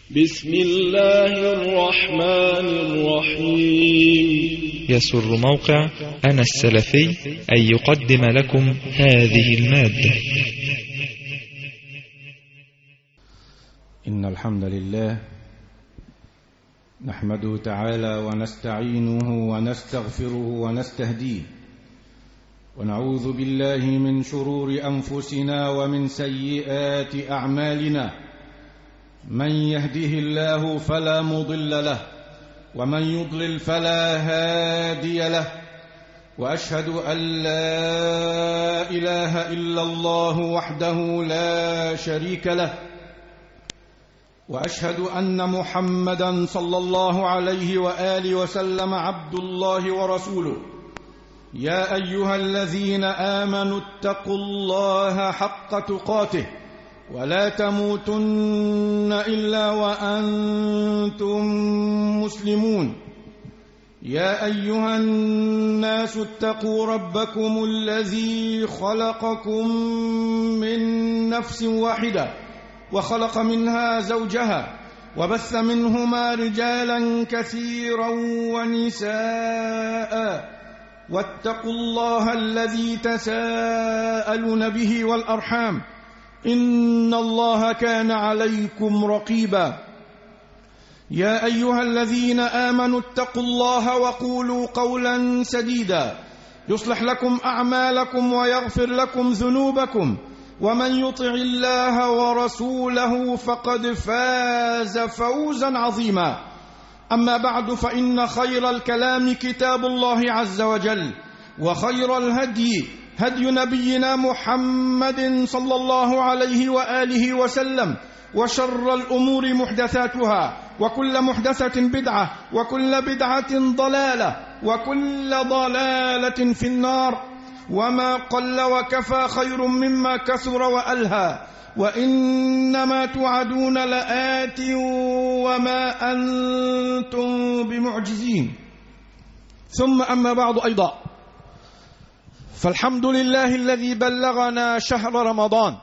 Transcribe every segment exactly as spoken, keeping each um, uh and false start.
بسم الله الرحمن الرحيم. يسر موقع أنا السلفي أن يقدم لكم هذه المادة. إن الحمد لله نحمده تعالى ونستعينه ونستغفره ونستهديه، ونعوذ بالله من شرور أنفسنا ومن سيئات أعمالنا. من يهده الله فلا مضل له، ومن يضلل فلا هادي له، وأشهد أن لا إله إلا الله وحده لا شريك له، وأشهد أن محمدًا صلى الله عليه وآله وسلم عبد الله ورسوله. يا أيها الذين آمنوا اتقوا الله حق تقاته ولا تموتن إلا وأنتم مسلمون. يا أيها الناس اتقوا ربكم الذي خلقكم من نفس واحدة وخلق منها زوجها وبث منهما رجالا كثيرا ونساء، واتقوا الله الذي تساءلون به والأرحام، إن الله كان عليكم رقيبا. يا أيها الذين آمنوا اتقوا الله وقولوا قولا سديدا يصلح لكم أعمالكم ويغفر لكم ذنوبكم، ومن يطع الله ورسوله فقد فاز فوزا عظيما. أما بعد، فإن خير الكلام كتاب الله عز وجل، وخير الهدي هدي نبينا محمد صلى الله عليه وآله وسلم، وشر الأمور محدثاتها، وكل محدثة بدعة، وكل بدعة ضلالة، وكل ضلالة في النار. وما قل وكفى خير مما كثر وألهى، وإنما توعدون لآت وما أنتم بمعجزين. ثم أما بعد أيضا، فالحمد لله الذي بلغنا شهر رمضان،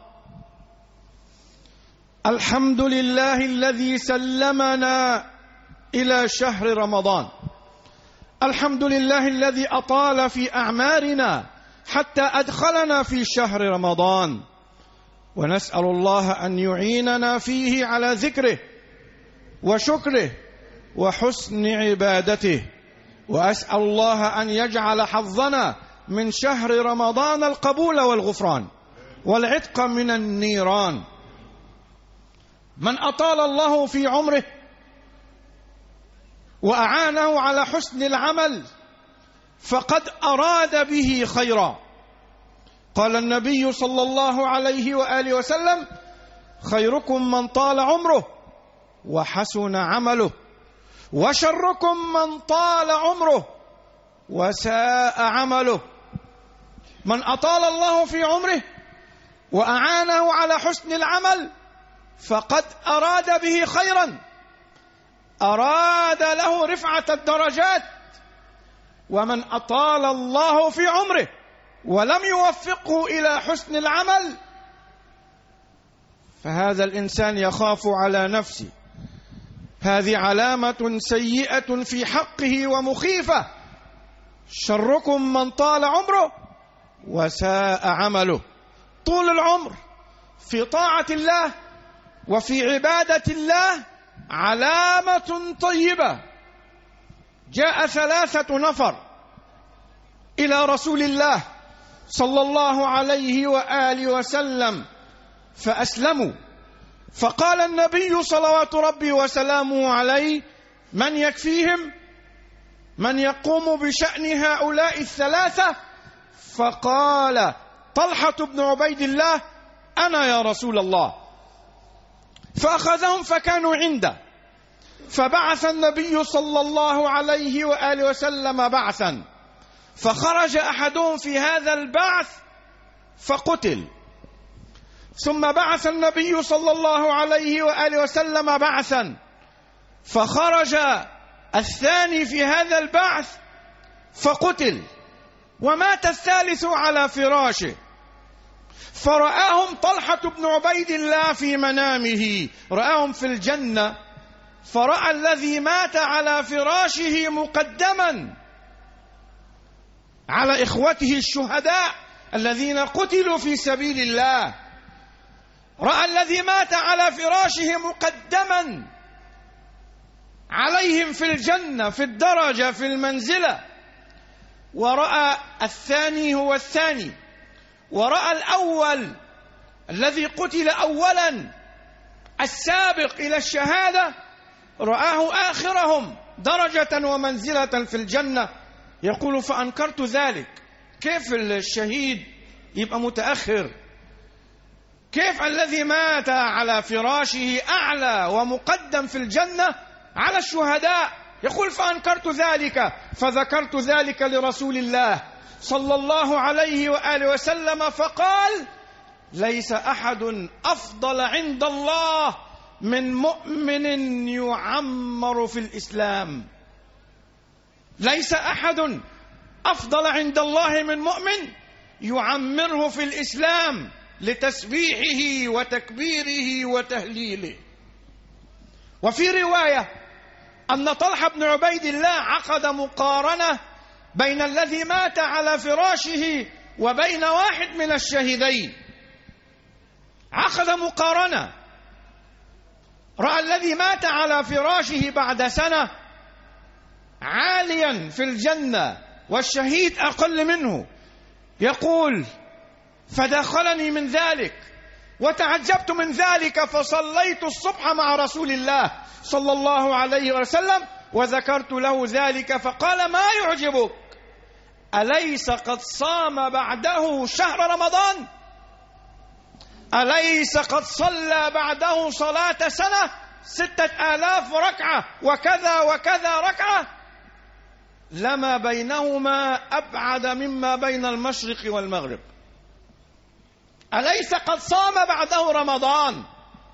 الحمد لله الذي سلمنا إلى شهر رمضان، الحمد لله الذي أطال في أعمارنا حتى أدخلنا في شهر رمضان، ونسأل الله أن يعيننا فيه على ذكره وشكره وحسن عبادته، وأسأل الله أن يجعل حظنا من شهر رمضان القبول والغفران والعتق من النيران. من أطال الله في عمره وأعانه على حسن العمل فقد أراد به خيرا. قال النبي صلى الله عليه وآله وسلم: خيركم من طال عمره وحسن عمله، وشركم من طال عمره وساء عمله. من أطال الله في عمره وأعانه على حسن العمل فقد أراد به خيرا، أراد له رفعة الدرجات. ومن أطال الله في عمره ولم يوفقه إلى حسن العمل فهذا الإنسان يخاف على نفسه. هذه علامة سيئة في حقه ومخيفة. شركم من طال عمره وساء عمله. طول العمر في طاعة الله وفي عبادة الله علامة طيبة. جاء ثلاثة نفر إلى رسول الله صلى الله عليه وآله وسلم فأسلموا، فقال النبي صلوات ربي وسلامه عليه: من يكفيهم؟ من يقوم بشأن هؤلاء الثلاثة؟ فقال طلحة بن عبيد الله: أنا يا رسول الله. فأخذهم فكانوا عنده، فبعث النبي صلى الله عليه وآله وسلم بعثا، فخرج أحدهم في هذا البعث فقتل. ثم بعث النبي صلى الله عليه وآله وسلم بعثا، فخرج الثاني في هذا البعث فقتل، ومات الثالث على فراشه. فرآهم طلحة بن عبيد الله في منامه، رآهم في الجنة فرأى الذي مات على فراشه مقدما على إخوته الشهداء الذين قتلوا في سبيل الله، رأى الذي مات على فراشه مقدما عليهم في الجنة، في الدرجة، في المنزلة. ورأى الثاني هو الثاني، ورأى الأول الذي قتل أولا السابق إلى الشهادة، رآه آخرهم درجة ومنزلة في الجنة. يقول فأنكرت ذلك. كيف الشهيد يبقى متأخر؟ كيف الذي مات على فراشه أعلى ومقدم في الجنة على الشهداء؟ يقول فأنكرت ذلك، فذكرت ذلك لرسول الله صلى الله عليه وآله وسلم، فقال ليس أحد أفضل عند الله من مؤمن يعمر في الإسلام. ليس أحد أفضل عند الله من مؤمن يعمره في الإسلام لتسبيحه وتكبيره وتهليله. وفي رواية أن طلحة بن عبيد الله عقد مقارنة بين الذي مات على فراشه وبين واحد من الشهيدين. عقد مقارنة، رأى الذي مات على فراشه بعد سنة عاليا في الجنة والشهيد أقل منه. يقول فدخلني من ذلك وتعجبت من ذلك، فصليت الصبح مع رسول الله صلى الله عليه وسلم وذكرت له ذلك، فقال ما يعجبك؟ أليس قد صام بعده شهر رمضان؟ أليس قد صلى بعده صلاة سنة ستة آلاف ركعة وكذا وكذا ركعة؟ لما بينهما أبعد مما بين المشرق والمغرب. أليس قد صام بعده رمضان؟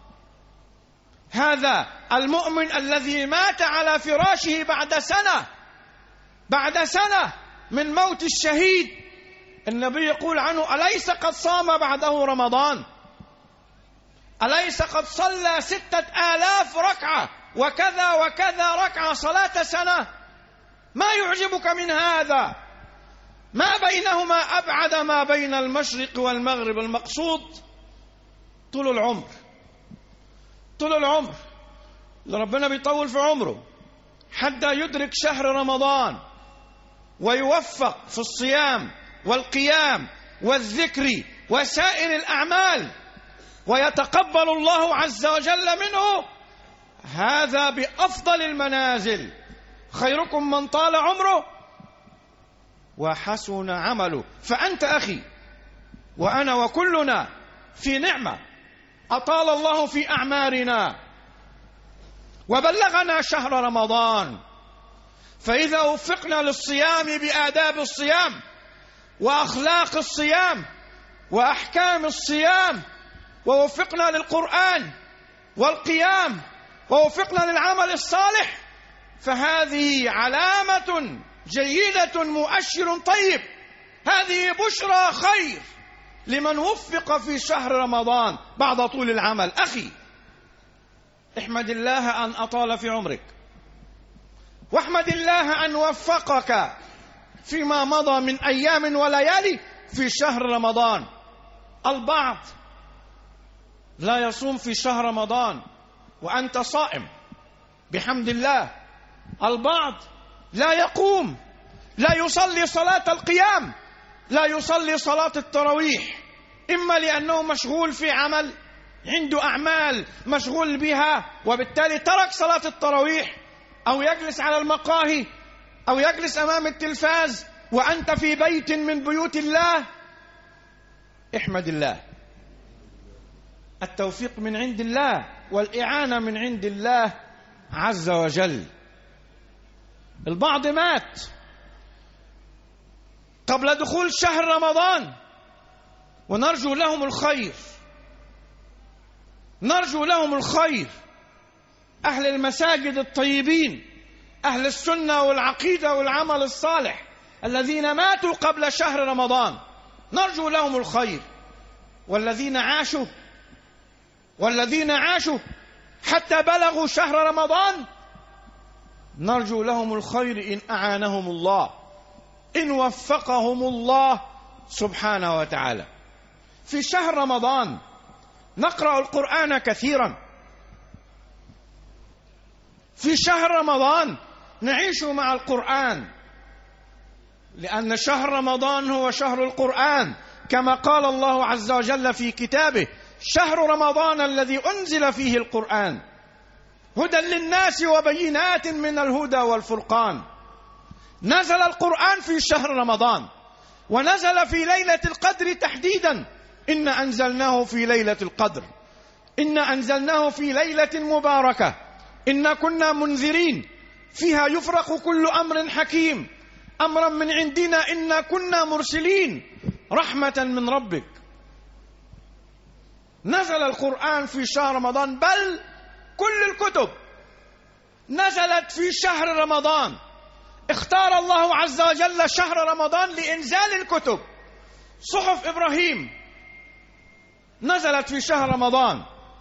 هذا المؤمن الذي مات على فراشه بعد سنة، بعد سنة من موت الشهيد، النبي يقول عنه أليس قد صام بعده رمضان؟ أليس قد صلى ستة آلاف ركعة وكذا وكذا ركعة صلاة سنة؟ ما يعجبك من هذا؟ ما بينهما أبعد ما بين المشرق والمغرب. المقصود طول العمر، طول العمر اللي ربنا بيطول في عمره حتى يدرك شهر رمضان ويوفق في الصيام والقيام والذكر وسائر الأعمال ويتقبل الله عز وجل منه. هذا بأفضل المنازل. خيركم من طال عمره وحسن عمله. فأنت أخي وأنا وكلنا في نعمة، أطال الله في أعمارنا وبلغنا شهر رمضان، فإذا وفقنا للصيام بآداب الصيام وأخلاق الصيام وأحكام الصيام، ووفقنا للقرآن والقيام، ووفقنا للعمل الصالح، فهذه علامة جيدة، مؤشر طيب. هذه بشرى خير لمن وفق في شهر رمضان بعد طول العمل. أخي احمد الله أن أطال في عمرك، واحمد الله أن وفقك فيما مضى من أيام وليالي في شهر رمضان. البعض لا يصوم في شهر رمضان وأنت صائم بحمد الله. البعض لا يقوم، لا يصلي صلاة القيام، لا يصلي صلاة التراويح، إما لأنه مشغول في عمل، عنده أعمال مشغول بها وبالتالي ترك صلاة التراويح، أو يجلس على المقاهي، أو يجلس أمام التلفاز وأنت في بيت من بيوت الله. احمد الله، التوفيق من عند الله والإعانة من عند الله عز وجل. البعض مات قبل دخول شهر رمضان، ونرجو لهم الخير، نرجو لهم الخير. أهل المساجد الطيبين، أهل السنة والعقيدة والعمل الصالح الذين ماتوا قبل شهر رمضان، نرجو لهم الخير. والذين عاشوا والذين عاشوا حتى بلغوا شهر رمضان، نرجو لهم الخير إن أعانهم الله، إن وفقهم الله سبحانه وتعالى. في شهر رمضان نقرأ القرآن كثيرا، في شهر رمضان نعيش مع القرآن، لأن شهر رمضان هو شهر القرآن، كما قال الله عز وجل في كتابه: شهر رمضان الذي أنزل فيه القرآن هدى للناس وبينات من الهدى والفرقان. نزل القرآن في شهر رمضان، ونزل في ليلة القدر تحديدا: إن أنزلناه في ليلة القدر، إن أنزلناه في ليلة مباركة، إن كنا منذرين فيها يفرق كل أمر حكيم، أمرا من عندنا إنا كنا مرسلين رحمة من ربك. نزل القرآن في شهر رمضان، بل كل الكتب نزلت في شهر رمضان. اختار الله عز وجل شهر رمضان لإنزال الكتب. صحف إبراهيم نزلت في شهر رمضان،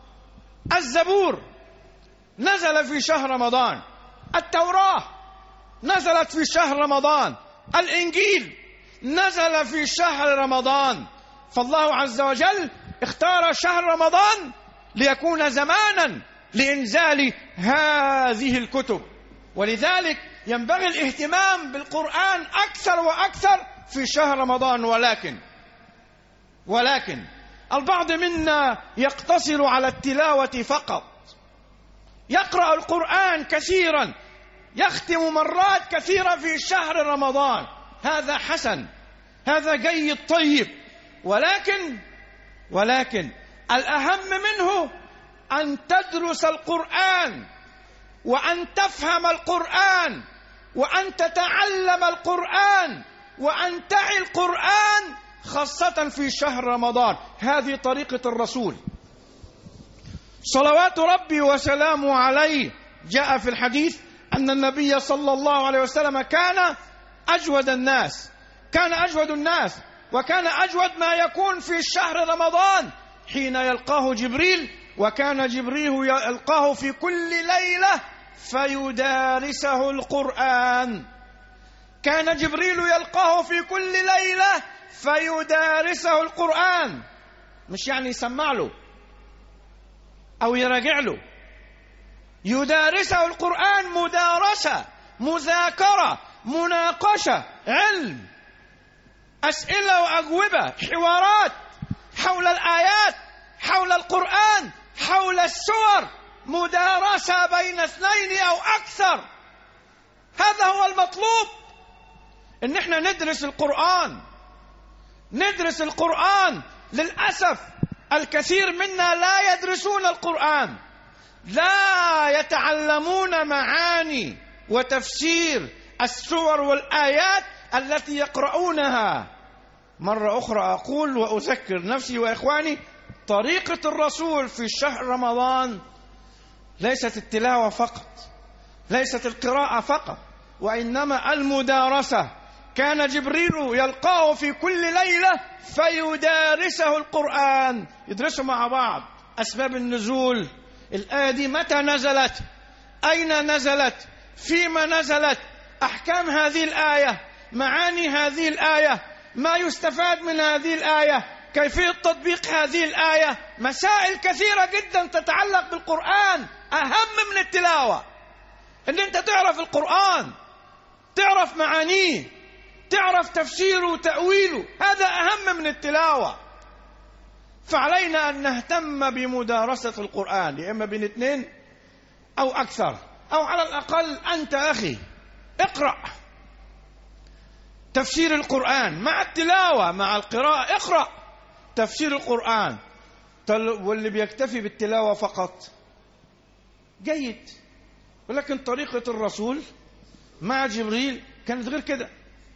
الزبور نزل في شهر رمضان، التوراة نزلت في شهر رمضان، الإنجيل نزل في شهر رمضان. فالله عز وجل اختار شهر رمضان ليكون زمانا لإنزال هذه الكتب، ولذلك ينبغي الاهتمام بالقرآن أكثر وأكثر في شهر رمضان. ولكن ولكن البعض منا يقتصر على التلاوة فقط، يقرأ القرآن كثيرا، يختم مرات كثيرة في شهر رمضان. هذا حسن، هذا جيد طيب، ولكن ولكن الأهم منه أن تدرس القرآن، وأن تفهم القرآن، وأن تتعلم القرآن، وأن تعي القرآن، خاصة في شهر رمضان. هذه طريقة الرسول صلوات ربي وسلامه عليه. جاء في الحديث أن النبي صلى الله عليه وسلم كان أجود الناس، كان أجود الناس وكان أجود ما يكون في شهر رمضان حين يلقاه جبريل، وكان جبريل يلقاه في كل ليلة فيدارسه القرآن. كان جبريل يلقاه في كل ليلة فيدارسه القرآن، مش يعني يسمع له أو يراجع له، يدارسه القرآن مدارسة، مذاكرة، مناقشة، علم، أسئلة وأجوبة، حوارات حول الآيات، حول القرآن، حول السور، مدارسة بين اثنين أو أكثر. هذا هو المطلوب، إن احنا ندرس القرآن، ندرس القرآن. للأسف الكثير منا لا يدرسون القرآن، لا يتعلمون معاني وتفسير السور والآيات التي يقرؤونها. مرة أخرى أقول وأذكر نفسي وإخواني: طريقة الرسول في شهر رمضان ليست التلاوة فقط، ليست القراءة فقط، وإنما المدارسة. كان جبريل يلقاه في كل ليلة فيدارسه القرآن، يدرسوا مع بعض أسباب النزول، الآية دي متى نزلت، أين نزلت، فيما نزلت، أحكام هذه الآية، معاني هذه الآية، ما يستفاد من هذه الآية، كيفية تطبيق هذه الآية. مسائل كثيرة جدا تتعلق بالقرآن، أهم من التلاوة. إن أنت تعرف القرآن، تعرف معانيه، تعرف تفسيره وتأويله، هذا أهم من التلاوة. فعلينا أن نهتم بمدارسة القرآن، يا إما بين اثنين أو أكثر، أو على الأقل أنت أخي اقرأ تفسير القرآن مع التلاوة، مع القراءة، اقرأ تفسير القرآن. واللي بيكتفي بالتلاوة فقط جيد، ولكن طريقة الرسول مع جبريل كانت غير كده.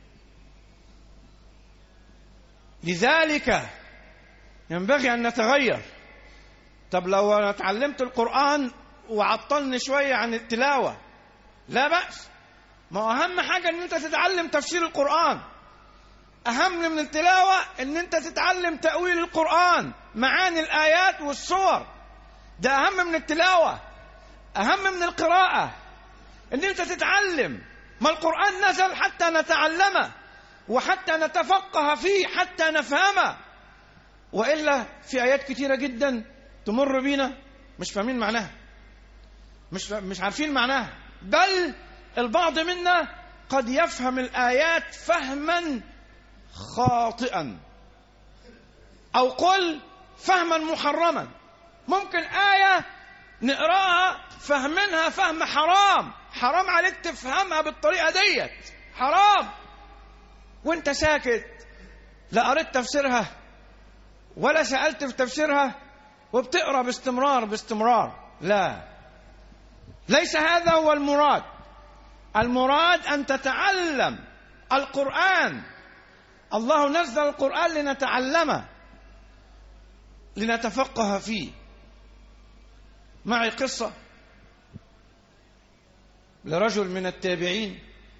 لذلك ينبغي أن نتغير. طب لو أنا تعلمت القرآن وعطلني شوية عن التلاوة لا بأس، ما أهم حاجة أن أنت تتعلم تفسير القرآن. أهم من التلاوة أن أنت تتعلم تأويل القرآن، معاني الآيات والسور، ده أهم من التلاوة. أهم من القراءة إن أنت تتعلم. ما القرآن نزل حتى نتعلمه وحتى نتفقه فيه حتى نفهمه، وإلا في آيات كتيرة جدا تمر بينا مش فاهمين معناها، مش مش عارفين معناها، بل البعض منا قد يفهم الآيات فهما خاطئا، أو قل فهما محرما. ممكن آية نقراها فهمنها فهم حرام، حرام عليك تفهمها بالطريقة ديت، حرام، وانت ساكت لا قريت تفسيرها ولا سألت في تفسيرها وبتقرأ باستمرار باستمرار. لا، ليس هذا هو المراد. المراد أن تتعلم القرآن. الله نزل القرآن لنتعلمه، لنتفقه فيه. معي قصة لرجل من التابعين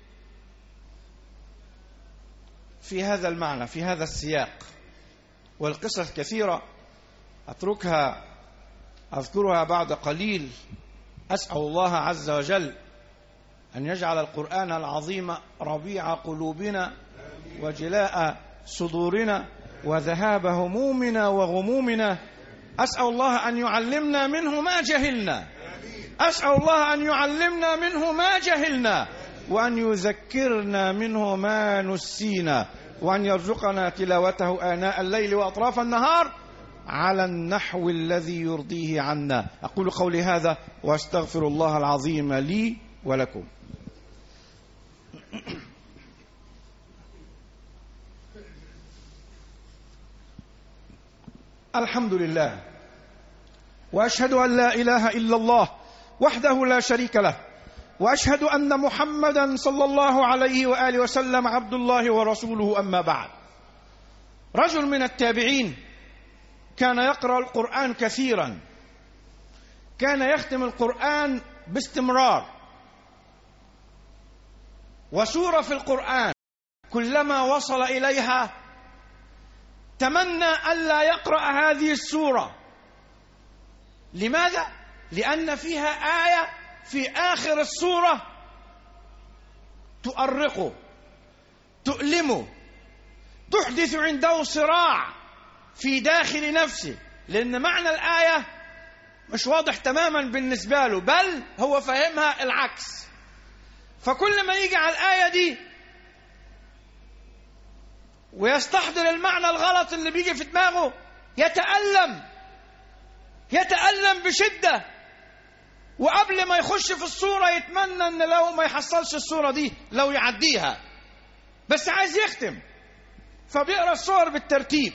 في هذا المعنى، في هذا السياق، والقصص كثيرة أتركها أذكرها بعد قليل. أسأل الله عز وجل أن يجعل القرآن العظيم ربيع قلوبنا وجلاء صدورنا وذهاب همومنا وغمومنا. أسأل الله أن يعلمنا منه ما جهلنا، أسأل الله أن يعلمنا منه ما جهلنا، وأن يذكرنا منه ما نسينا، وأن يرزقنا تلاوته آناء الليل وأطراف النهار على النحو الذي يرضيه عنا. أقول قولي هذا وأستغفر الله العظيم لي ولكم. الحمد لله، وأشهد أن لا إله إلا الله وحده لا شريك له، وأشهد أن محمدا صلى الله عليه وآله وسلم عبد الله ورسوله. أما بعد، رجل من التابعين كان يقرأ القرآن كثيرا، كان يختم القرآن باستمرار، وسورة في القرآن كلما وصل إليها تمنى ألا يقرأ هذه السورة. لماذا؟ لأن فيها آية في آخر السورة تؤرقه، تؤلمه، تحدث عنده صراع في داخل نفسه، لأن معنى الآية مش واضح تماما بالنسبة له، بل هو فهمها العكس. فكل ما يجي على الآية دي ويستحضر المعنى الغلط اللي بيجي في دماغه يتألم، يتألم بشدة، وقبل ما يخش في الصورة يتمنى ان لو ما يحصلش الصورة دي، لو يعديها، بس عايز يختم، فبيقرأ الصور بالترتيب،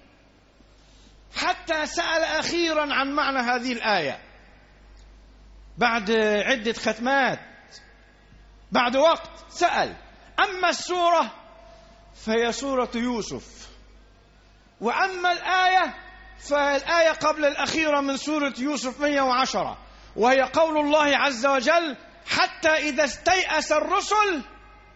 حتى سأل أخيرا عن معنى هذه الآية بعد عدة ختمات، بعد وقت سأل. أما السورة فهي سورة يوسف، وأما الآية فالآية قبل الأخيرة من سورة يوسف مئة وعشرة، وهي قول الله عز وجل: حتى إذا استيأس الرسل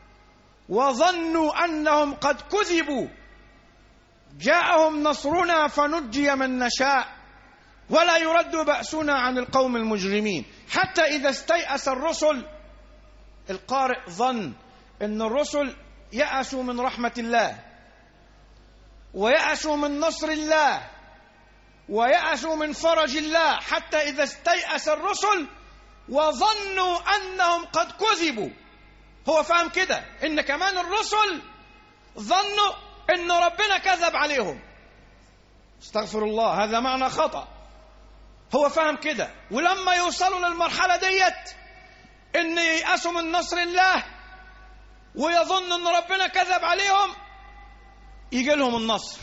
وظنوا أنهم قد كذبوا جاءهم نصرنا فنجي من نشاء ولا يرد بأسنا عن القوم المجرمين. حتى إذا استيأس الرسل، القارئ ظن أن الرسل يأسوا من رحمة الله، ويأسوا من نصر الله، ويأسوا من فرج الله. حتى إذا استيأس الرسل وظنوا أنهم قد كذبوا، هو فهم كده، إن كمان الرسل ظنوا إن ربنا كذب عليهم. استغفر الله، هذا معنى خطأ. هو فهم كده، ولما يوصلوا للمرحلة ديت إن ييأسوا من نصر الله ويظن إن ربنا كذب عليهم، يجي لهم النصر.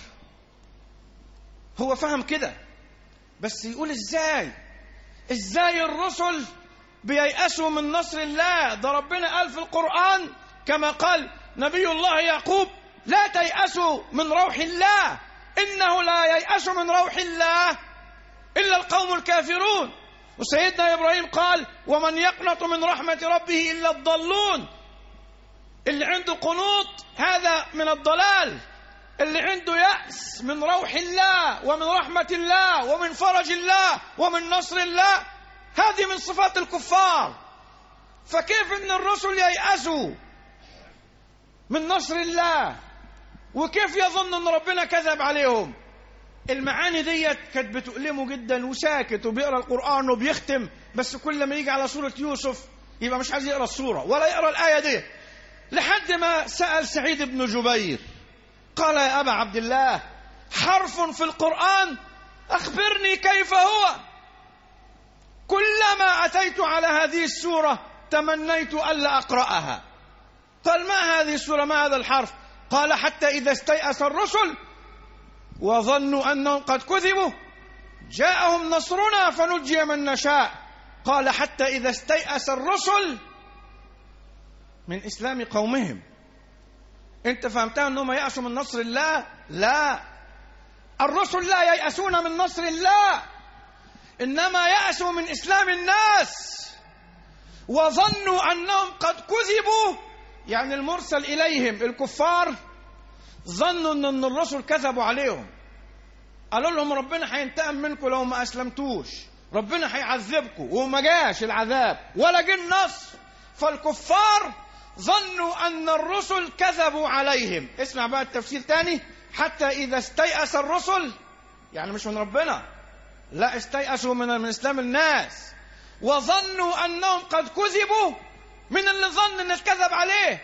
هو فهم كده، بس يقول ازاي ازاي الرسل بييأسوا من نصر الله؟ ده ربنا قال في القرآن كما قال نبي الله يعقوب: لا تيأسوا من روح الله إنه لا ييأس من روح الله إلا القوم الكافرون. وسيدنا إبراهيم قال: ومن يقنط من رحمة ربه إلا الضالون. اللي عنده قنوط هذا من الضلال، اللي عنده يأس من روح الله ومن رحمة الله ومن فرج الله ومن نصر الله، هذه من صفات الكفار. فكيف ان الرسل ييأسوا من نصر الله، وكيف يظن ان ربنا كذب عليهم؟ المعاني ديت كانت بتؤلمه جدا، وساكت وبيقرا القرآن وبيختم، بس كل ما يجي على سورة يوسف يبقى مش عايز يقرا السورة ولا يقرا الآية دي، لحد ما سأل سعيد بن جبير قال: يا أبا عبد الله، حرف في القرآن أخبرني كيف هو. كلما أتيت على هذه السورة تمنيت ألا أقرأها. قال: ما هذه السورة؟ ما هذا الحرف؟ قال: حتى إذا استيأس الرسل وظنوا أنهم قد كذبوا جاءهم نصرنا فنجي من نشاء. قال: حتى إذا استيأس الرسل من إسلام قومهم. أنت فهمتها أنهم يأسوا من نصر الله؟ لا، الرسل لا ييأسون من نصر الله، إنما يأسوا من إسلام الناس. وظنوا أنهم قد كذبوا، يعني المرسل إليهم الكفار ظنوا أن الرسل كذبوا عليهم، قالوا لهم ربنا هينتقم منكم لو ما أسلمتوش، ربنا هيعذبكم، وما جاش العذاب ولا جه النصر. فالكفار ظنوا أن الرسل كذبوا عليهم. اسمع بقى التفسير تاني: حتى إذا استيأس الرسل، يعني مش من ربنا، لا، استيأسوا من, من إسلام الناس. وظنوا أنهم قد كذبوا، من اللي ظن أن الكذب عليه؟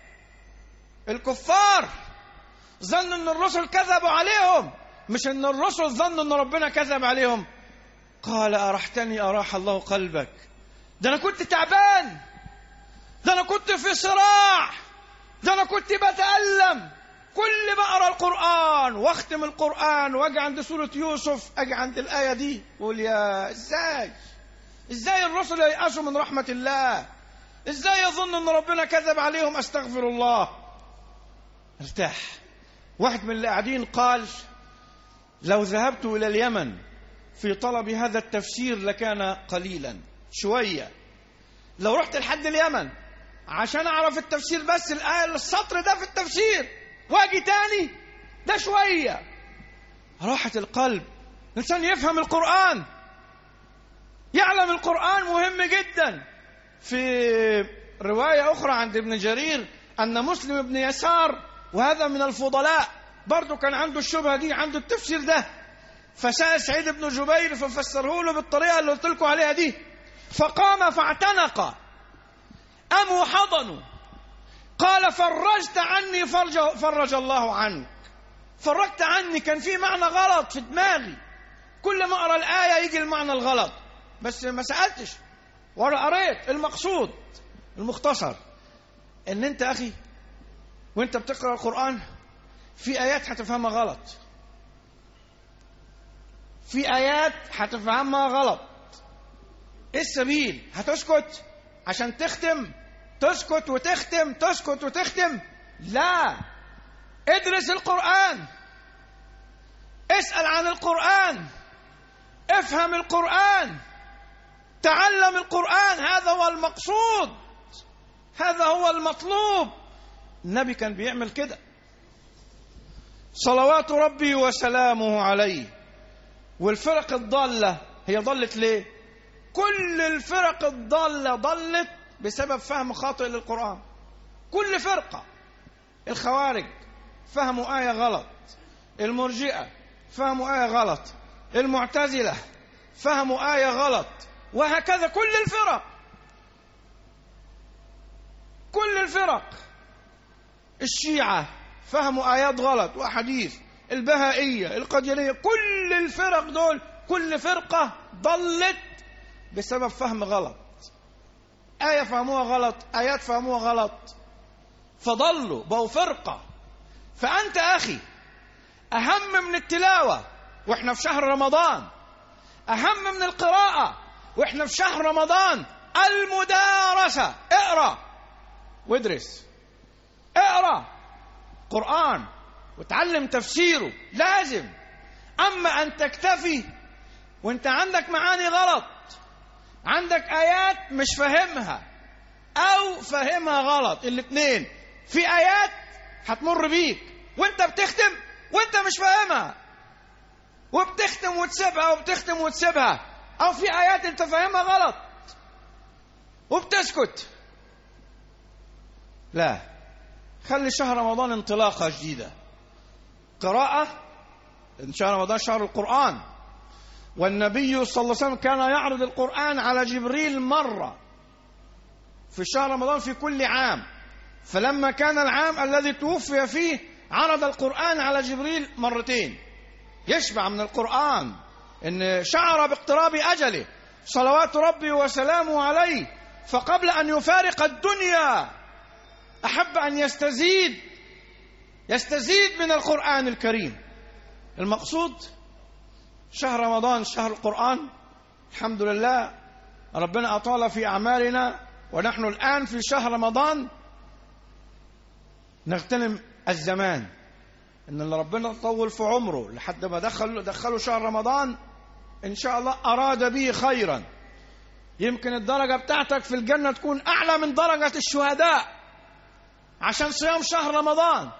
الكفار ظنوا أن الرسل كذبوا عليهم، مش أن الرسل ظنوا أن ربنا كذب عليهم. قال: أرحتني أراح الله قلبك، ده أنا كنت تعبان، ده أنا كنت في صراع، ده أنا كنت بتألم، كل ما أقرأ القرآن واختم القرآن واجي عند سورة يوسف أجي عند الآية دي وقول: يا إزاي إزاي الرسل ييأسوا من رحمة الله؟ إزاي يظن أن ربنا كذب عليهم؟ أستغفر الله. ارتاح. واحد من اللي قاعدين قال: لو ذهبت إلى اليمن في طلب هذا التفسير لكان قليلا شوية. لو رحت لحد اليمن عشان أعرف التفسير بس الآية السطر ده في التفسير واجي تاني، ده شوية. راحة القلب، الإنسان يفهم القرآن، يعلم القرآن مهم جدا. في رواية أخرى عند ابن جرير أن مسلم بن يسار، وهذا من الفضلاء، برضو كان عنده الشبهة دي، عنده التفسير ده، فسأل سعيد بن جبير ففسره له بالطريقة اللي قلت لكم عليها دي، فقام فاعتنق أم حضنوا، قال: فرجت عني فرج, فرج الله عنك. فرجت عني، كان في معنى غلط في دماغي، كل ما أقرأ الآية يجي المعنى الغلط، بس ما سألتش ولا قريت. المقصود المختصر ان انت اخي وانت بتقرأ القرآن في آيات هتفهمها غلط، في آيات هتفهمها غلط. ايه السبيل؟ هتسكت عشان تختم؟ تسكت وتختم، تسكت وتختم؟ لا، ادرس القرآن، اسأل عن القرآن، افهم القرآن، تعلم القرآن. هذا هو المقصود، هذا هو المطلوب. النبي كان بيعمل كده صلوات ربي وسلامه عليه. والفرق الضالة هي ضلت ليه؟ كل الفرق الضالة ضلت بسبب فهم خاطئ للقرآن. كل فرقة، الخوارج فهموا آية غلط، المرجئة فهموا آية غلط، المعتزلة فهموا آية غلط، وهكذا كل الفرق، كل الفرق. الشيعة فهموا آيات غلط وأحاديث، البهائية، القديانية، كل الفرق دول، كل فرقة ضلت بسبب فهم غلط. آية فهموها غلط، آيات فهموها غلط، فضلوا بقوا فرقة. فأنت أخي أهم من التلاوة وإحنا في شهر رمضان، أهم من القراءة وإحنا في شهر رمضان المدارسة. اقرأ وادرس، اقرأ قرآن وتعلم تفسيره، لازم. أما أن تكتفي وانت عندك معاني غلط، عندك آيات مش فاهمها أو فاهمها غلط، الاثنين. في آيات هتمر بيك وانت بتختم وانت مش فاهمها، وبتختم وتسيبها وبتختم وتسيبها، أو في آيات أنت فاهمها غلط وبتسكت. لا، خلي شهر رمضان انطلاقة جديدة، قراءة. إن شهر رمضان شهر القرآن، والنبي صلى الله عليه وسلم كان يعرض القرآن على جبريل مرة في شهر رمضان في كل عام. فلما كان العام الذي توفي فيه عرض القرآن على جبريل مرتين. يشبع من القرآن إن شعر باقتراب أجله صلوات ربي وسلامه عليه، فقبل أن يفارق الدنيا أحب أن يستزيد يستزيد من القرآن الكريم. المقصود شهر رمضان شهر القرآن. الحمد لله ربنا أطال في أعمالنا، ونحن الآن في شهر رمضان نغتنم الزمان. إن اللي ربنا طول في عمره لحد ما دخل دخلوا شهر رمضان إن شاء الله أراد به خيرا. يمكن الدرجة بتاعتك في الجنة تكون أعلى من درجة الشهداء عشان صيام شهر رمضان،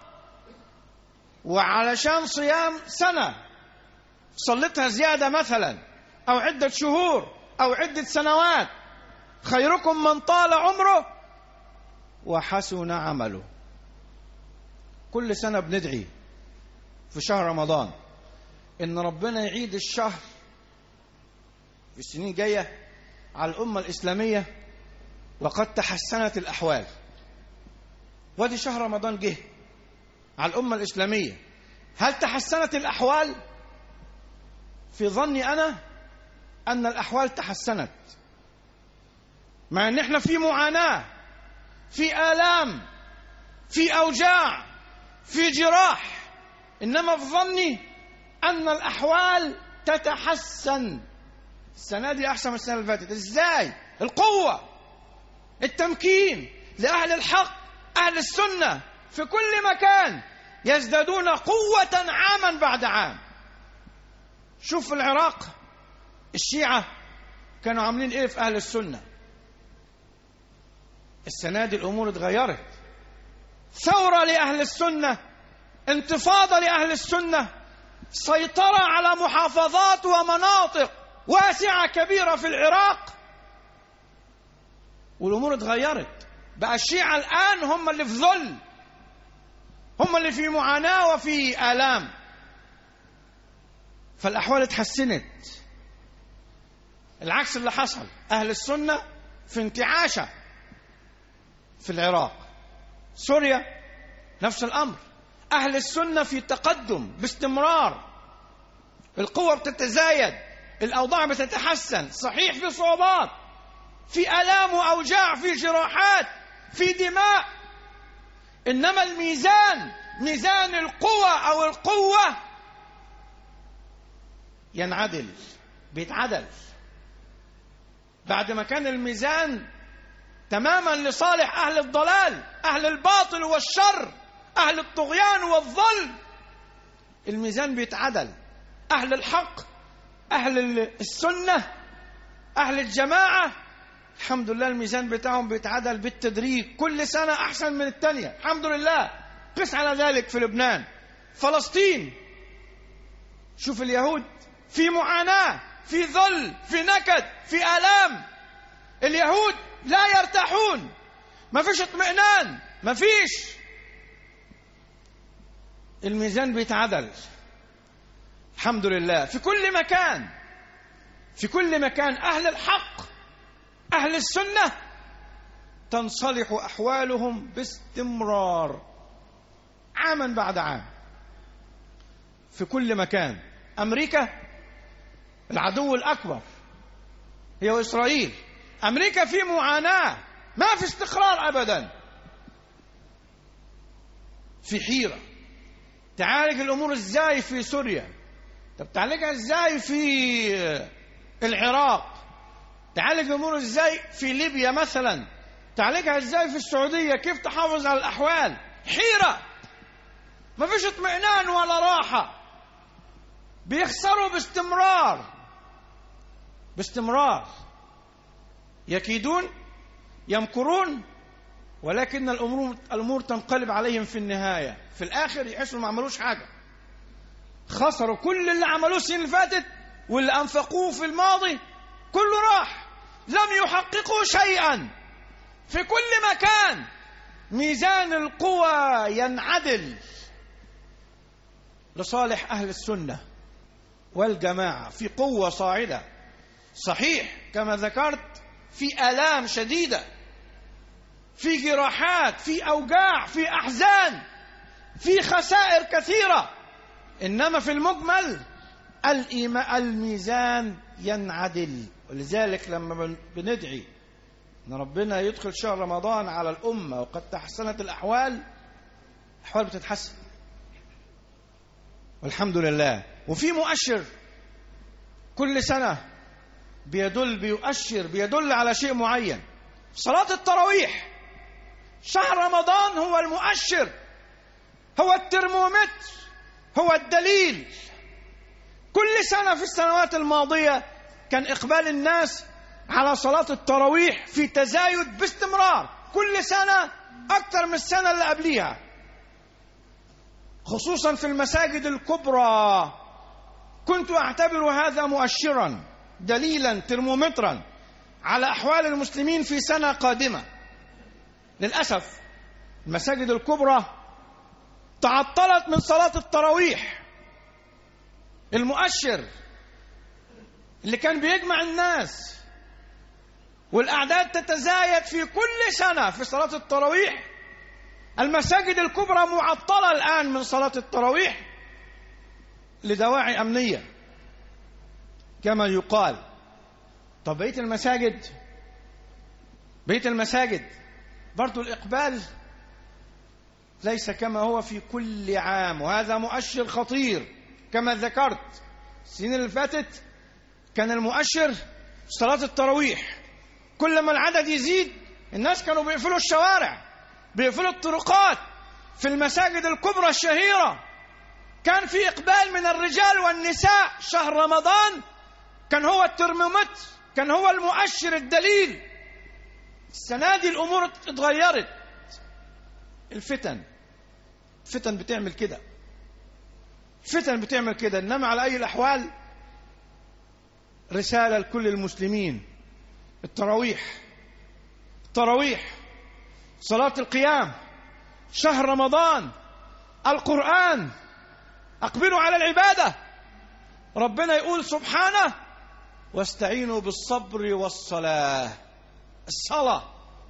وعلشان صيام سنة صلتها زيادة مثلا، أو عدة شهور أو عدة سنوات. خيركم من طال عمره وحسن عمله. كل سنة بندعي في شهر رمضان إن ربنا يعيد الشهر في السنين جاية على الأمة الإسلامية وقد تحسنت الأحوال. وادي شهر رمضان جه على الأمة الإسلامية. هل تحسنت الأحوال؟ في ظني أنا أن الأحوال تحسنت، مع أن احنا في معاناة، في آلام، في أوجاع، في جراح، إنما في ظني أن الأحوال تتحسن. السنة دي أحسن من السنة اللي فاتت. إزاي؟ القوة، التمكين لأهل الحق، أهل السنة في كل مكان يزدادون قوة عاما بعد عام. شوف في العراق الشيعة كانوا عاملين إيه في أهل السنة. السنة دي الأمور اتغيرت. ثورة لأهل السنة، انتفاضة لأهل السنة، سيطرة على محافظات ومناطق واسعة كبيرة في العراق، والأمور اتغيرت. بقى الشيعة الآن هم اللي في ذل، هم اللي في معاناة وفي آلام. فالأحوال اتحسنت. العكس اللي حصل، أهل السنة في انتعاشة في العراق. سوريا نفس الأمر. أهل السنة في تقدم باستمرار، القوة بتتزايد، الأوضاع بتتحسن. صحيح في صعوبات، في آلام وأوجاع، في جراحات، في دماء، إنما الميزان، ميزان القوة أو القوة ينعدل، بيتعدل. بعد ما كان الميزان تماما لصالح أهل الضلال، أهل الباطل والشر، أهل الطغيان والظلم، الميزان بيتعدل. أهل الحق، أهل السنة، أهل الجماعة، الحمد لله الميزان بتاعهم بيتعدل بالتدريج، كل سنة أحسن من الثانية الحمد لله. قس على ذلك في لبنان، فلسطين. شوف اليهود في معاناة، في ذل، في نكد، في آلام. اليهود لا يرتاحون، ما فيش اطمئنان، ما فيش. الميزان بيتعدل الحمد لله في كل مكان، في كل مكان. أهل الحق، أهل السنة تنصلح أحوالهم باستمرار عاما بعد عام في كل مكان. أمريكا العدو الأكبر هي وإسرائيل. أمريكا في معاناة، ما في استقرار أبدا، في حيرة. تعالج الأمور إزاي في سوريا؟ طب تعالجها إزاي في العراق؟ تعالج الأمور إزاي في ليبيا مثلا؟ تعالجها إزاي في السعودية؟ كيف تحافظ على الأحوال؟ حيرة، ما فيش اطمئنان ولا راحة. بيخسروا باستمرار باستمرار، يكيدون، يمكرون، ولكن الأمور الأمور تنقلب عليهم في النهاية. في الآخر يحسوا ما عملوش حاجة، خسروا كل اللي عملوه السنة اللي فاتت واللي أنفقوه في الماضي كله راح، لم يحققوا شيئا. في كل مكان ميزان القوى ينعدل لصالح أهل السنة والجماعة، في قوة صاعدة. صحيح كما ذكرت في آلام شديدة، في جراحات، في أوجاع، في أحزان، في خسائر كثيرة، إنما في المجمل الميزان ينعدل. ولذلك لما بندعي أن ربنا يدخل شهر رمضان على الأمة وقد تحسنت الأحوال، الأحوال بتتحسن والحمد لله. وفي مؤشر كل سنة بيدل بيؤشر بيدل على شيء معين. صلاة التراويح، شهر رمضان هو المؤشر، هو الترمومتر، هو الدليل. كل سنة في السنوات الماضية كان إقبال الناس على صلاة التراويح في تزايد باستمرار، كل سنة أكثر من السنة اللي قبليها، خصوصا في المساجد الكبرى. كنت أعتبر هذا مؤشرا، دليلا، ترمومترا على أحوال المسلمين في سنة قادمة. للأسف المساجد الكبرى تعطلت من صلاة التراويح، المؤشر اللي كان بيجمع الناس والأعداد تتزايد في كل سنة في صلاة التراويح. المساجد الكبرى معطلة الآن من صلاة التراويح لدواعي أمنية كما يقال. طب بقية المساجد بقية المساجد برضو الإقبال ليس كما هو في كل عام، وهذا مؤشر خطير. كما ذكرت السنين اللي فاتت كان المؤشر صلاة التراويح، كل ما العدد يزيد الناس كانوا بيقفلوا الشوارع، بيقفلوا الطرقات. في المساجد الكبرى الشهيرة كان في إقبال من الرجال والنساء. شهر رمضان كان هو الترمومتر، كان هو المؤشر، الدليل. السنة دي الأمور اتغيرت. الفتن الفتن بتعمل كده، الفتن بتعمل كده. إنما على أي الأحوال رسالة لكل المسلمين: التراويح التراويح صلاة القيام، شهر رمضان، القرآن، أقبلوا على العبادة. ربنا يقول سبحانه: واستعينوا بالصبر والصلاة. الصلاة،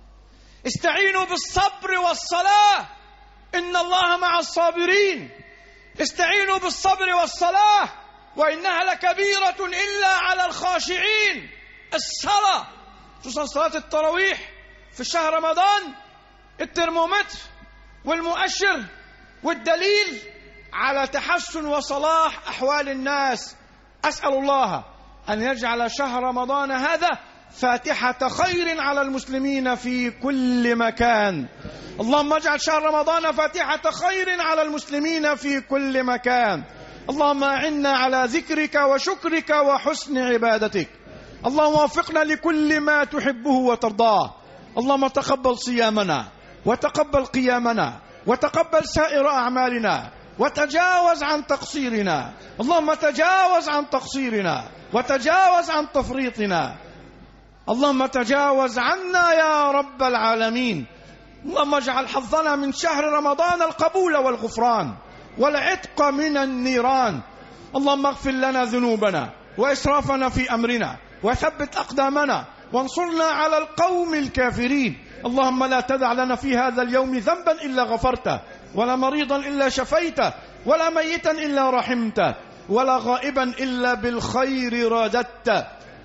استعينوا بالصبر والصلاة إن الله مع الصابرين. استعينوا بالصبر والصلاة وإنها لكبيرة إلا على الخاشعين. الصلاة، خصوصا صلاة التراويح في شهر رمضان، الترمومتر والمؤشر والدليل على تحسن وصلاح أحوال الناس. أسأل الله أن يجعل شهر رمضان هذا فاتحة خير على المسلمين في كل مكان. اللهم اجعل شهر رمضان فاتحة خير على المسلمين في كل مكان. اللهم أعنا على ذكرك وشكرك وحسن عبادتك. اللهم وفقنا لكل ما تحبه وترضاه. اللهم تقبل صيامنا وتقبل قيامنا وتقبل سائر أعمالنا وتجاوز عن تقصيرنا. اللهم تجاوز عن تقصيرنا وتجاوز عن تفريطنا. اللهم تجاوز عنا يا رب العالمين. اللهم اجعل حظنا من شهر رمضان القبول والغفران والعتق من النيران. اللهم اغفر لنا ذنوبنا وإسرافنا في أمرنا وثبت أقدامنا وانصرنا على القوم الكافرين. اللهم لا تدع لنا في هذا اليوم ذنبا إلا غفرته، ولا مريضا إلا شفيته، ولا ميتا إلا رحمته، ولا غائبا إلا بالخير رددته،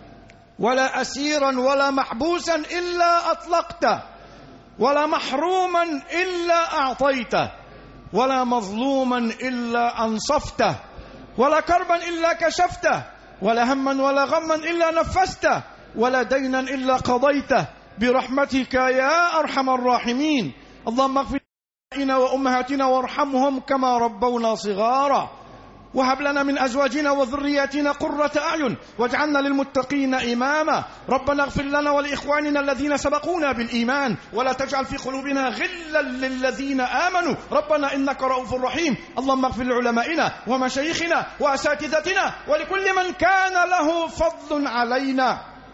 ولا أسيرا ولا محبوسا إلا أطلقته، ولا محروما إلا أعطيته، ولا مظلوما إلا أنصفته، ولا كربا إلا كشفته، ولا هما ولا غما إلا نفسته، ولا دينا إلا قضيته برحمتك يا أرحم الراحمين. اللهم اغفر لنا وأمهاتنا وارحمهم كما ربونا صغارا، وهب لنا من أزواجنا وذرياتنا قرة أعين واجعلنا للمتقين إماما. ربنا اغفر لنا ولإخواننا الذين سبقونا بالإيمان ولا تجعل في قلوبنا غلا للذين آمنوا ربنا إنك رؤوف رحيم. اللهم اغفر لعلمائنا ومشايخنا وأساتذتنا ولكل من كان له فضل علينا.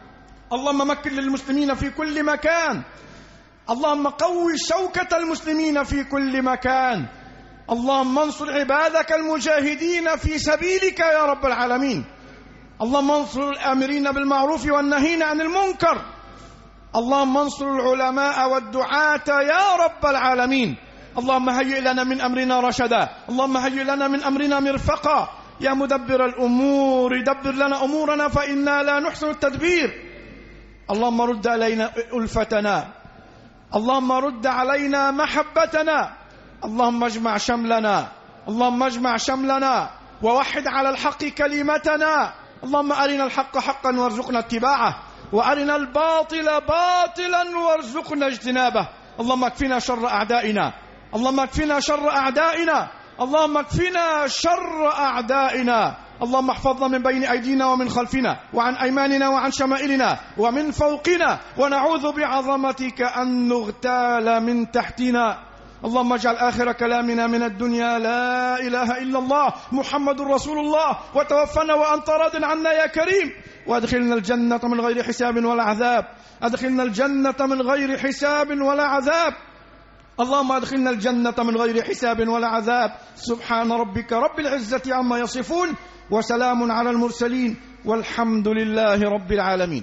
اللهم مكن للمسلمين في كل مكان، اللهم قوي شوكة المسلمين في كل مكان، اللهم انصر عبادك المجاهدين في سبيلك يا رب العالمين، اللهم انصر الآمرين بالمعروف والنهين عن المنكر، اللهم انصر العلماء والدعاة يا رب العالمين، اللهم هيئ لنا من أمرنا رشدا، اللهم هيئ لنا من أمرنا مرفقا، يا مدبر الأمور دبر لنا أمورنا فإنا لا نحسن التدبير، اللهم رد علينا ألفتنا، اللهم رد علينا محبتنا، اللهم اجمع شملنا، اللهم اجمع شملنا ووحد على الحق كلمتنا، اللهم أرنا الحق حقا وارزقنا اتباعه، وأرنا الباطل باطلا وارزقنا اجتنابه، اللهم اكفنا شر أعدائنا، اللهم اكفنا شر أعدائنا، اللهم اكفنا شر أعدائنا، اللهم احفظنا من بين أيدينا ومن خلفنا وعن أيماننا وعن شمائلنا ومن فوقنا، ونعوذ بعظمتك أن نغتال من تحتنا، اللهم اجعل آخر كلامنا من الدنيا لا إله إلا الله محمد رسول الله، وتوفنا وأنت راض عنا يا كريم، وادخلنا الجنة من غير حساب ولا عذاب، أدخلنا الجنة من غير حساب ولا عذاب، اللهم أدخلنا الجنة من غير حساب ولا عذاب، سبحان ربك رب العزة عما يصفون، وسلام على المرسلين، والحمد لله رب العالمين.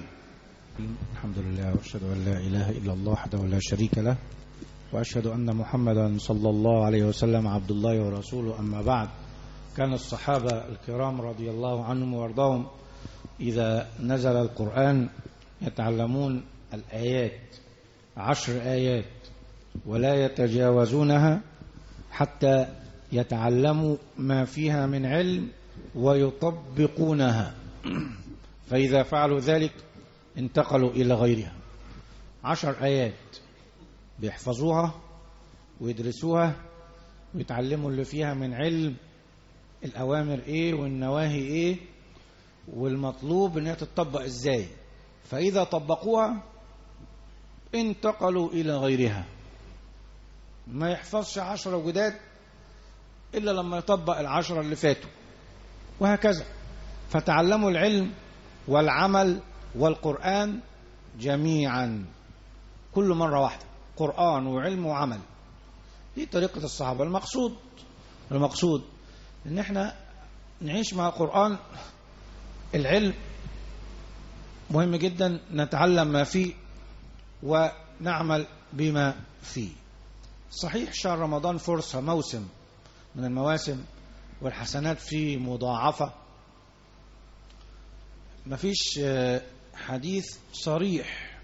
الحمد لله، وأشهد أن لا إله إلا الله وحده لا شريك له، وأشهد أن محمدا صلى الله عليه وسلم عبد الله ورسوله، أما بعد. كان الصحابة الكرام رضي الله عنهم وارضاهم إذا نزل القرآن يتعلمون الآيات، عشر آيات، ولا يتجاوزونها حتى يتعلموا ما فيها من علم ويطبقونها، فإذا فعلوا ذلك انتقلوا إلى غيرها. عشر آيات بيحفظوها ويدرسوها ويتعلموا اللي فيها من علم، الأوامر إيه والنواهي إيه والمطلوب إنها تطبق إزاي، فإذا طبقوها انتقلوا إلى غيرها. ما يحفظش عشرة جداد إلا لما يطبق العشرة اللي فاتوا، وهكذا. فتعلموا العلم والعمل والقرآن جميعا، كل مرة واحدة، قرآن وعلم وعمل. دي طريقة الصحابة. المقصود المقصود إن احنا نعيش مع القرآن. العلم مهم جدا، نتعلم ما فيه ونعمل بما فيه. صحيح شهر رمضان فرصة، موسم من المواسم، والحسنات فيه مضاعفة. مفيش حديث صريح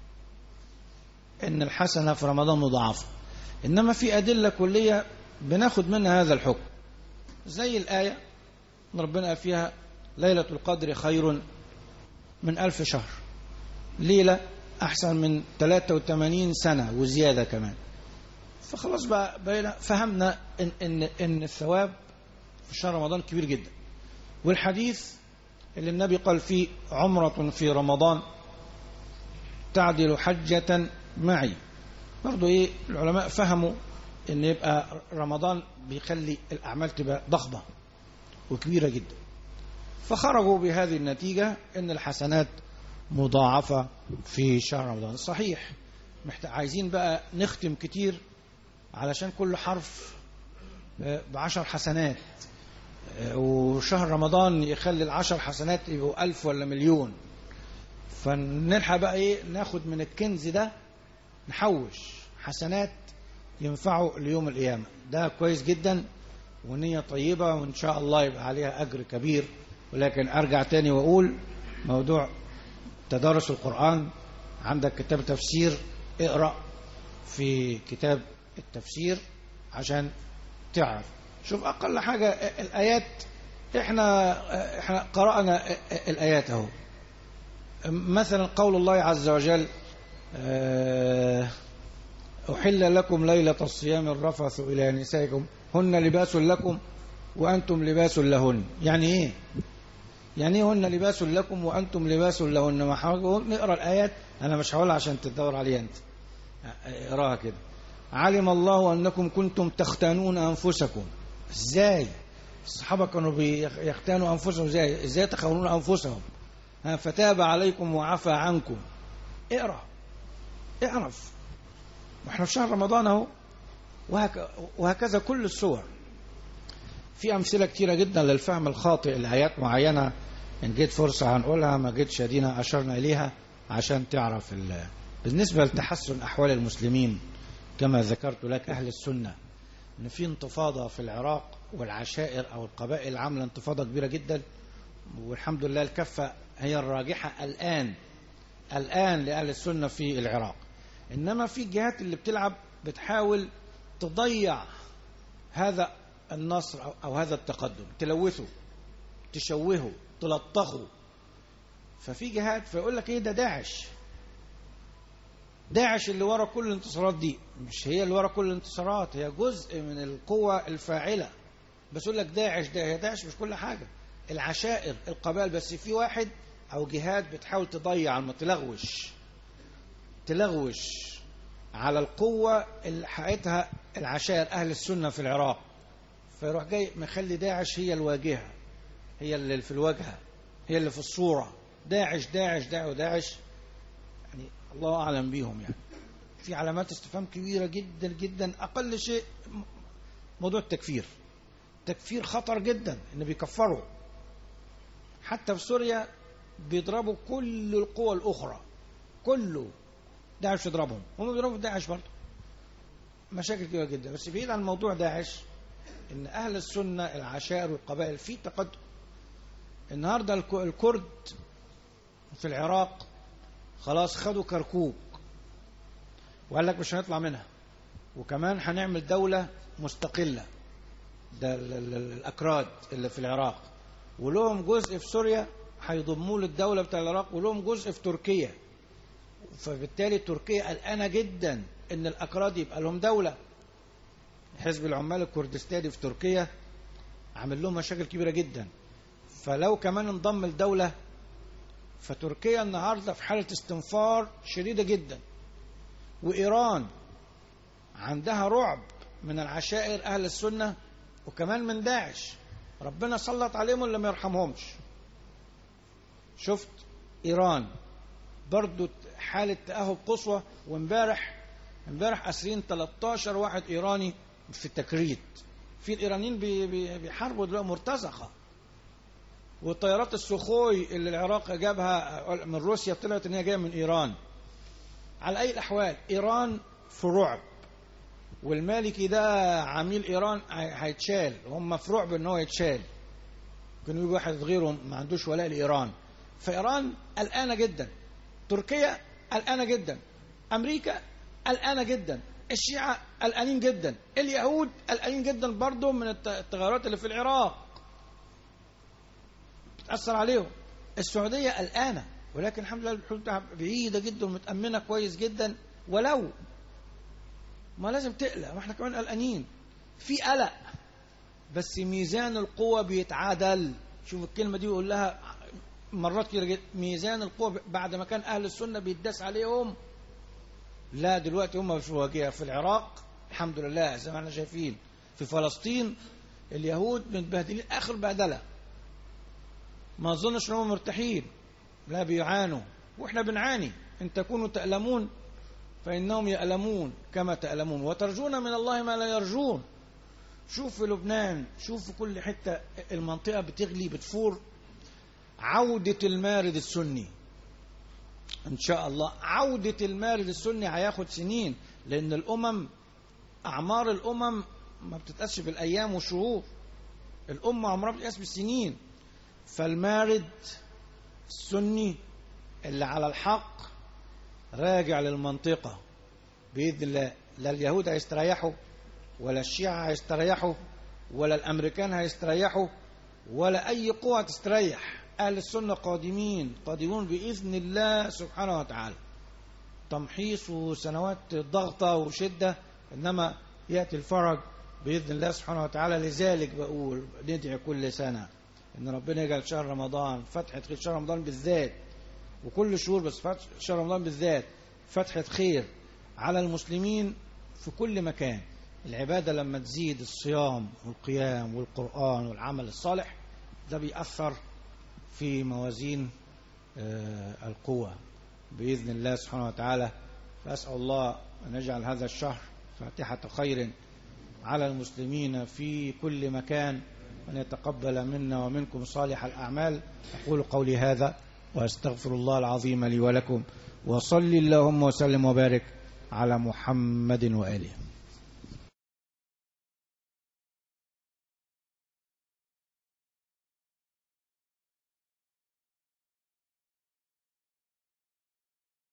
إن الحسنة في رمضان مضاعفة، إنما في أدلة كلية بناخد منها هذا الحكم، زي الآية ربنا فيها ليلة القدر خير من ألف شهر، ليلة أحسن من ثلاثة وثمانين سنة وزيادة كمان. فخلاص بقى بقينا فهمنا إن, إن, إن الثواب في شهر رمضان كبير جدا. والحديث اللي النبي قال فيه عمرة في رمضان تعدل حجة معي، برضو إيه العلماء فهموا إن يبقى رمضان بيخلي الأعمال تبقى ضخمة وكبيرة جدا، فخرجوا بهذه النتيجة إن الحسنات مضاعفة في شهر رمضان. صحيح عايزين بقى نختم كتير علشان كل حرف بعشر حسنات، وشهر رمضان يخلي العشر حسنات يبقوا ألف ولا مليون، فنلحق بقى إيه ناخد من الكنز ده، نحوش حسنات ينفعوا ليوم القيامة. ده كويس جدا ونية طيبة، وإن شاء الله يبقى عليها أجر كبير. ولكن أرجع تاني وأقول موضوع تدارس القرآن، عندك كتاب تفسير اقرأ في كتاب التفسير عشان تعرف. شوف أقل حاجة الآيات، إحنا إحنا قرأنا الآيات أهو. مثلا قول الله عز وجل أحل لكم ليلة الصيام الرفث إلى نسائكم هن لباس لكم وأنتم لباس لهن. يعني إيه؟ يعني إيه هن لباس لكم وأنتم لباس لهن؟ ما حاول نقرأ الآيات، أنا مش هقولها عشان تدور عليها أنت، اقراها كده. علم الله أنكم كنتم تختانون أنفسكم. إزاي الصحابة كانوا بيختانوا أنفسهم؟ إزاي إزاي تخونون أنفسهم؟ فتاب عليكم وعفى عنكم. اقرأ اعرف، واحنا في شهر رمضان اهو، وهكذا كل السور. في أمثلة كتيرة جدا للفهم الخاطئ لآيات معينة، إن جيت فرصة هنقولها، ما جيتش أدينا أشرنا إليها عشان تعرف. بالنسبة لتحسن أحوال المسلمين كما ذكرت لك، أهل السنة إن في انتفاضة في العراق، والعشائر أو القبائل عاملة انتفاضة كبيرة جدا، والحمد لله الكفة هي الراجحة الآن الآن لأهل السنة في العراق. إنما في الجهات اللي بتلعب بتحاول تضيع هذا النصر أو هذا التقدم، تلوثه، تشوهه، تلطخه. ففي جهات فيقول لك ايه ده داعش، داعش اللي ورا كل الانتصارات دي. مش هي اللي ورا كل الانتصارات، هي جزء من القوة الفاعلة، بس يقول لك داعش، ده هي داعش مش كل حاجة، العشائر، القبائل. بس في واحد او جهات بتحاول تضيع، تلغوش تلغوش على القوة اللي حققتها العشائر أهل السنة في العراق، فيروح جاي مخلي داعش هي الواجهة، هي اللي في الواجهة، هي اللي في الصورة. داعش داعش داعش داعش يعني الله أعلم بيهم. يعني في علامات استفهام كبيرة جدا جدا. أقل شيء موضوع التكفير، تكفير خطر جدا، إن بيكفروا. حتى في سوريا بيضربوا كل القوى الأخرى، كله داعش يضربهم، هم بيضربوا داعش برضه. مشاكل كبيرة جدا. بس بعيد عن موضوع داعش، إن أهل السنة العشائر والقبائل في تقدم. النهاردة الكرد في العراق خلاص خدوا كركوك، وقال لك مش هنطلع منها، وكمان هنعمل دولة مستقلة، ده الأكراد اللي في العراق، ولهم جزء في سوريا هيضموا للدولة بتاع العراق، ولهم جزء في تركيا. فبالتالي تركيا قلقانة جدا إن الأكراد يبقى لهم دولة. حزب العمال الكردستاني في تركيا عمل لهم مشاكل كبيرة جدا. فلو كمان انضم الدولة، فتركيا النهاردة في حالة استنفار شديدة جدا. وإيران عندها رعب من العشائر أهل السنة، وكمان من داعش. ربنا سلط عليهم اللي ما يرحمهمش. شفت إيران برضو حالة تأهب قصوى. وامبارح امبارح أسرين ثلاثة عشر واحد إيراني في التكريت. في الإيرانيين بيحاربوا دلوقتي مرتزقة. والطيارات السخوي اللي العراق جابها من روسيا طلعت ان هي جايه من ايران. على اي الاحوال ايران في رعب، والمالكي ده عميل ايران هيتشال، هم في رعب ان هو يتشال. كانوا يجي واحد غيرهم ما عندوش ولاء لايران. فايران قلقانه جدا، تركيا قلقانه جدا، امريكا قلقانه جدا، الشيعة قلقانين جدا، اليهود قلقانين جدا برضه من التغيرات اللي في العراق بتأثر عليهم. السعودية قلقانة، ولكن الحمد لله الحدود بعيدة جدا ومتأمنة كويس جدا. ولو ما لازم تقلق، ما احنا كمان قلقانين، في قلق، بس ميزان القوة بيتعادل. شوف الكلمة دي يقول لها مرات كتير جدا، ميزان القوة بعد ما كان أهل السنة بيتداس عليهم، لا دلوقتي هم في واجهة. في العراق الحمد لله زي ما احنا شايفين، في فلسطين اليهود متبهدلين آخر بهدلة، ما اظنش انهم مرتاحين، لا بيعانوا، واحنا بنعاني. ان تكونوا تألمون فإنهم يألمون كما تألمون، وترجون من الله ما لا يرجون. شوف في لبنان، شوف في كل حتة المنطقة بتغلي بتفور. عودة المارد السني ان شاء الله، عودة المارد السني هياخد سنين، لان الامم اعمار الامم ما بتتقاسش بالايام والشهور، الامة عمرها بتتقاس بالسنين. فالمارد السني اللي على الحق راجع للمنطقة بإذن الله. لا اليهود هيستريحوا، ولا الشيعة هيستريحوا، ولا الأمريكان هيستريحوا، ولا أي قوة تستريح. أهل السنة قادمين قادمون بإذن الله سبحانه وتعالى. تمحيص وسنوات ضغطة وشدة، إنما يأتي الفرج بإذن الله سبحانه وتعالى. لذلك بقول ندعي كل سنة ان ربنا يجعل شهر رمضان فتحة خير، شهر رمضان بالذات، وكل شهور بس شهر رمضان بالذات فتحة خير على المسلمين في كل مكان. العبادة لما تزيد، الصيام والقيام والقرآن والعمل الصالح، ده بيأثر في موازين القوة بإذن الله سبحانه وتعالى. فأسأل الله أن يجعل هذا الشهر فاتحة خير على المسلمين في كل مكان، وأن يتقبل منا ومنكم صالح الأعمال. أقول قولي هذا وأستغفر الله العظيم لي ولكم، وصل اللهم وسلم وبارك على محمد وآله.